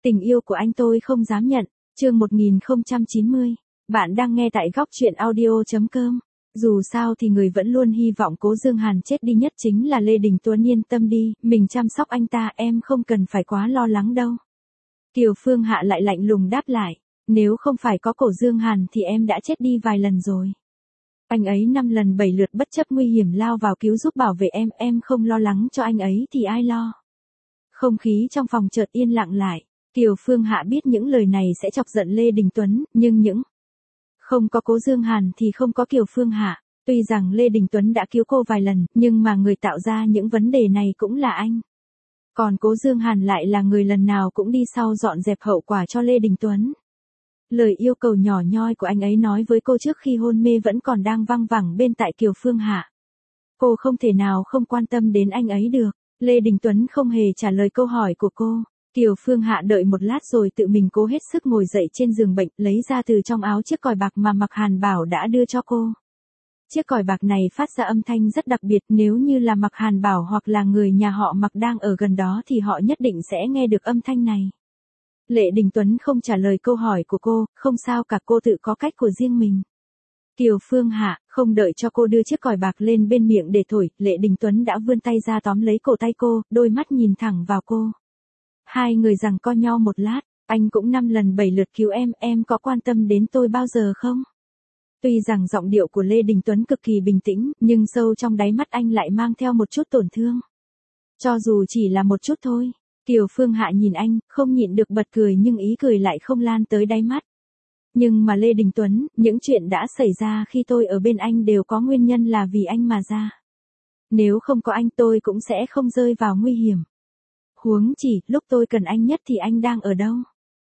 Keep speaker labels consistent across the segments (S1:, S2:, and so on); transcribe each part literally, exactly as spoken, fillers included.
S1: Tình yêu của anh tôi không dám nhận. Chương một nghìn không trăm chín mươi. Bạn đang nghe tại góc truyện audio chấm com. Dù sao thì người vẫn luôn hy vọng Cố Dương Hàn chết đi nhất chính là Lê Đình Tuấn, yên tâm đi, mình chăm sóc anh ta, em không cần phải quá lo lắng đâu. Kiều Phương Hạ lại lạnh lùng đáp lại, nếu không phải có Cố Dương Hàn thì em đã chết đi vài lần rồi. Anh ấy năm lần bảy lượt bất chấp nguy hiểm lao vào cứu giúp bảo vệ em, em không lo lắng cho anh ấy thì ai lo. Không khí trong phòng chợt yên lặng lại. Kiều Phương Hạ biết những lời này sẽ chọc giận Lê Đình Tuấn, nhưng những không có Cố Dương Hàn thì không có Kiều Phương Hạ. Tuy rằng Lê Đình Tuấn đã cứu cô vài lần, nhưng mà người tạo ra những vấn đề này cũng là anh. Còn Cố Dương Hàn lại là người lần nào cũng đi sau dọn dẹp hậu quả cho Lê Đình Tuấn. Lời yêu cầu nhỏ nhoi của anh ấy nói với cô trước khi hôn mê vẫn còn đang văng vẳng bên tai Kiều Phương Hạ. Cô không thể nào không quan tâm đến anh ấy được. Lê Đình Tuấn không hề trả lời câu hỏi của cô. Kiều Phương Hạ đợi một lát rồi tự mình cố hết sức ngồi dậy trên giường bệnh, lấy ra từ trong áo chiếc còi bạc mà Mạc Hàn Bảo đã đưa cho cô. Chiếc còi bạc này phát ra âm thanh rất đặc biệt, nếu như là Mạc Hàn Bảo hoặc là người nhà họ Mạc đang ở gần đó thì họ nhất định sẽ nghe được âm thanh này. Lê Đình Tuấn không trả lời câu hỏi của cô, không sao cả, cô tự có cách của riêng mình. Kiều Phương Hạ không đợi cho cô đưa chiếc còi bạc lên bên miệng để thổi, Lê Đình Tuấn đã vươn tay ra tóm lấy cổ tay cô, đôi mắt nhìn thẳng vào cô. Hai người giằng co nhau một lát, anh cũng năm lần bảy lượt cứu em, em có quan tâm đến tôi bao giờ không? Tuy rằng giọng điệu của Lê Đình Tuấn cực kỳ bình tĩnh, nhưng sâu trong đáy mắt anh lại mang theo một chút tổn thương. Cho dù chỉ là một chút thôi. Kiều Phương Hạ nhìn anh, không nhịn được bật cười nhưng ý cười lại không lan tới đáy mắt. Nhưng mà Lê Đình Tuấn, những chuyện đã xảy ra khi tôi ở bên anh đều có nguyên nhân là vì anh mà ra. Nếu không có anh tôi cũng sẽ không rơi vào nguy hiểm. Huống chỉ, lúc tôi cần anh nhất thì anh đang ở đâu?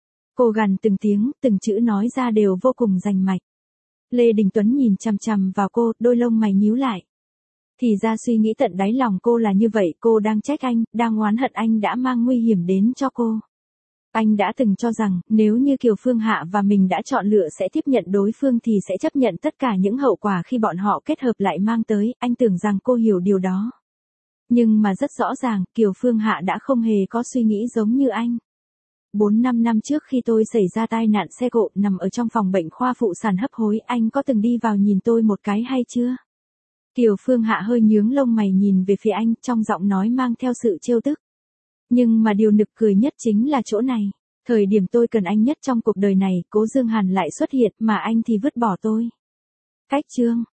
S1: Cô gằn từng tiếng, từng chữ nói ra đều vô cùng rành mạch. Lê Đình Tuấn nhìn chằm chằm vào cô, đôi lông mày nhíu lại. Thì ra suy nghĩ tận đáy lòng cô là như vậy, cô đang trách anh, đang oán hận anh đã mang nguy hiểm đến cho cô. Anh đã từng cho rằng, nếu như Kiều Phương Hạ và mình đã chọn lựa sẽ tiếp nhận đối phương thì sẽ chấp nhận tất cả những hậu quả khi bọn họ kết hợp lại mang tới, anh tưởng rằng cô hiểu điều đó. Nhưng mà rất rõ ràng, Kiều Phương Hạ đã không hề có suy nghĩ giống như anh. Bốn năm năm trước khi tôi xảy ra tai nạn xe cộ nằm ở trong phòng bệnh khoa phụ sản hấp hối, anh có từng đi vào nhìn tôi một cái hay chưa? Kiều Phương Hạ hơi nhướng lông mày nhìn về phía anh, trong giọng nói mang theo sự trêu tức. Nhưng mà điều nực cười nhất chính là chỗ này. Thời điểm tôi cần anh nhất trong cuộc đời này, Cố Dương Hàn lại xuất hiện mà anh thì vứt bỏ tôi. Cách chương.